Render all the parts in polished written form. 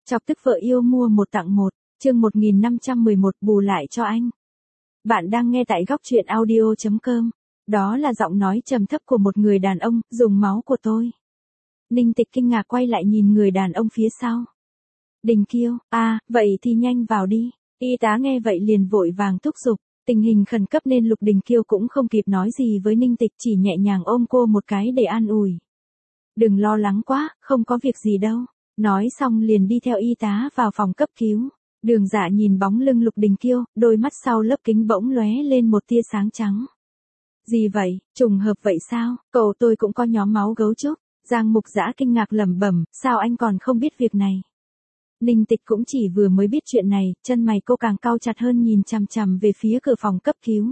Chọc tức vợ yêu mua một tặng một, chương 1511 bù lại cho anh. Bạn đang nghe tại góc truyện audio.com. Đó là giọng nói trầm thấp của một người đàn ông, dùng máu của tôi. Ninh Tịch kinh ngạc quay lại nhìn người đàn ông phía sau. Đình Kiêu, vậy thì nhanh vào đi. Y tá nghe vậy liền vội vàng thúc giục. Tình hình khẩn cấp nên Lục Đình Kiêu cũng không kịp nói gì với Ninh Tịch, chỉ nhẹ nhàng ôm cô một cái để an ủi. Đừng lo lắng quá, không có việc gì đâu. Nói xong liền đi theo y tá vào phòng cấp cứu. Đường Dạ nhìn bóng lưng Lục Đình Kiêu, đôi mắt sau lớp kính bỗng lóe lên một tia sáng trắng. Gì vậy, trùng hợp vậy sao, cậu tôi cũng có nhóm máu gấu trúc. Giang Mục Dã kinh ngạc lẩm bẩm, sao anh còn không biết việc này. Ninh Tịch cũng chỉ vừa mới biết chuyện này, chân mày cô càng cau chặt hơn nhìn chằm chằm về phía cửa phòng cấp cứu.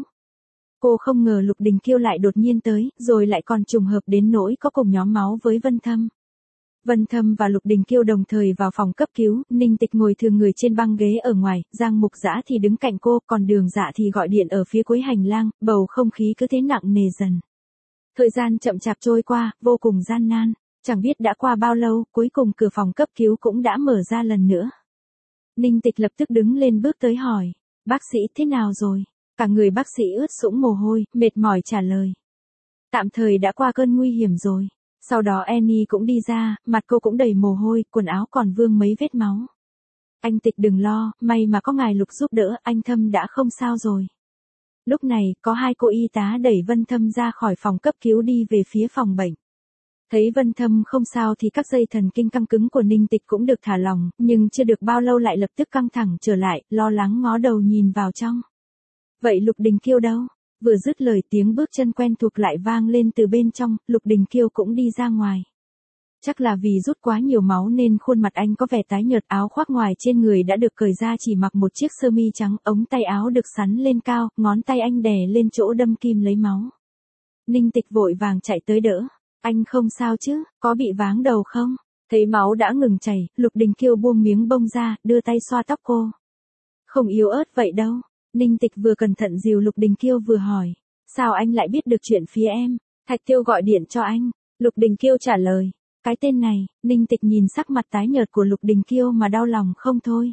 Cô không ngờ Lục Đình Kiêu lại đột nhiên tới, rồi lại còn trùng hợp đến nỗi có cùng nhóm máu với Vân Thâm. Vân Thâm và Lục Đình Kiêu đồng thời vào phòng cấp cứu, Ninh Tịch ngồi thường người trên băng ghế ở ngoài, Giang Mục Dã thì đứng cạnh cô, còn Đường Dạ thì gọi điện ở phía cuối hành lang, bầu không khí cứ thế nặng nề dần. Thời gian chậm chạp trôi qua, vô cùng gian nan, chẳng biết đã qua bao lâu, cuối cùng cửa phòng cấp cứu cũng đã mở ra lần nữa. Ninh Tịch lập tức đứng lên bước tới hỏi, bác sĩ thế nào rồi? Cả người bác sĩ ướt sũng mồ hôi, mệt mỏi trả lời. Tạm thời đã qua cơn nguy hiểm rồi. Sau đó Annie cũng đi ra, mặt cô cũng đầy mồ hôi, quần áo còn vương mấy vết máu. Anh Tịch đừng lo, may mà có ngài Lục giúp đỡ, anh Thâm đã không sao rồi. Lúc này, có hai cô y tá đẩy Vân Thâm ra khỏi phòng cấp cứu đi về phía phòng bệnh. Thấy Vân Thâm không sao thì các dây thần kinh căng cứng của Ninh Tịch cũng được thả lỏng, nhưng chưa được bao lâu lại lập tức căng thẳng trở lại, lo lắng ngó đầu nhìn vào trong. Vậy Lục Đình Kiêu đâu? Vừa dứt lời tiếng bước chân quen thuộc lại vang lên từ bên trong, Lục Đình Kiêu cũng đi ra ngoài. Chắc là vì rút quá nhiều máu nên khuôn mặt anh có vẻ tái nhợt, áo khoác ngoài trên người đã được cởi ra, chỉ mặc một chiếc sơ mi trắng, ống tay áo được xắn lên cao, ngón tay anh đè lên chỗ đâm kim lấy máu. Ninh Tịch vội vàng chạy tới đỡ. Anh không sao chứ, có bị váng đầu không? Thấy máu đã ngừng chảy, Lục Đình Kiêu buông miếng bông ra, đưa tay xoa tóc cô. Không yếu ớt vậy đâu. Ninh Tịch vừa cẩn thận dìu Lục Đình Kiêu vừa hỏi. Sao anh lại biết được chuyện phía em? Thạch Tiêu gọi điện cho anh. Lục Đình Kiêu trả lời. Cái tên này, Ninh Tịch nhìn sắc mặt tái nhợt của Lục Đình Kiêu mà đau lòng không thôi.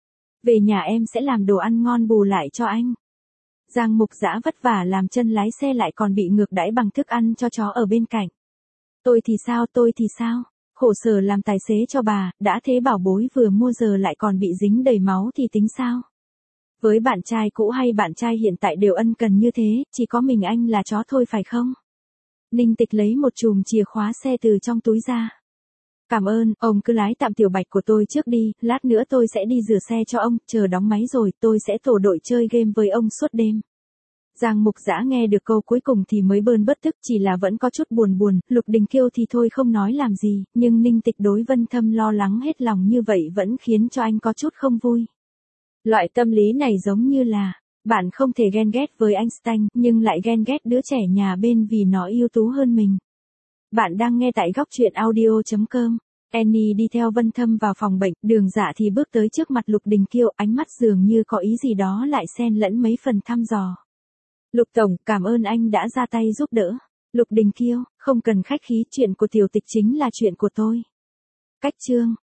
Về nhà em sẽ làm đồ ăn ngon bù lại cho anh. Giang Mục Dã vất vả làm chân lái xe lại còn bị ngược đãi bằng thức ăn cho chó ở bên cạnh. Tôi thì sao? Khổ sở làm tài xế cho bà, đã thế bảo bối vừa mua giờ lại còn bị dính đầy máu thì tính sao? Với bạn trai cũ hay bạn trai hiện tại đều ân cần như thế, chỉ có mình anh là chó thôi phải không? Ninh Tịch lấy một chùm chìa khóa xe từ trong túi ra. Cảm ơn, ông cứ lái tạm Tiểu Bạch của tôi trước đi, lát nữa tôi sẽ đi rửa xe cho ông, chờ đóng máy rồi tôi sẽ tổ đội chơi game với ông suốt đêm. Giang Mục Dã nghe được câu cuối cùng thì mới bơn bớt tức, chỉ là vẫn có chút buồn, Lục Đình Kiêu thì thôi không nói làm gì, nhưng Ninh Tịch đối Vân Thâm lo lắng hết lòng như vậy vẫn khiến cho anh có chút không vui. Loại tâm lý này giống như là, bạn không thể ghen ghét với Einstein, nhưng lại ghen ghét đứa trẻ nhà bên vì nó ưu tú hơn mình. Bạn đang nghe tại góc truyện audio.com. Annie đi theo Vân Thâm vào phòng bệnh, Đường Dạ thì bước tới trước mặt Lục Đình Kiêu, ánh mắt dường như có ý gì đó lại xen lẫn mấy phần thăm dò. Lục Tổng, cảm ơn anh đã ra tay giúp đỡ. Lục Đình Kiêu, không cần khách khí, chuyện của Tiểu Tịch chính là chuyện của tôi. Cách chương.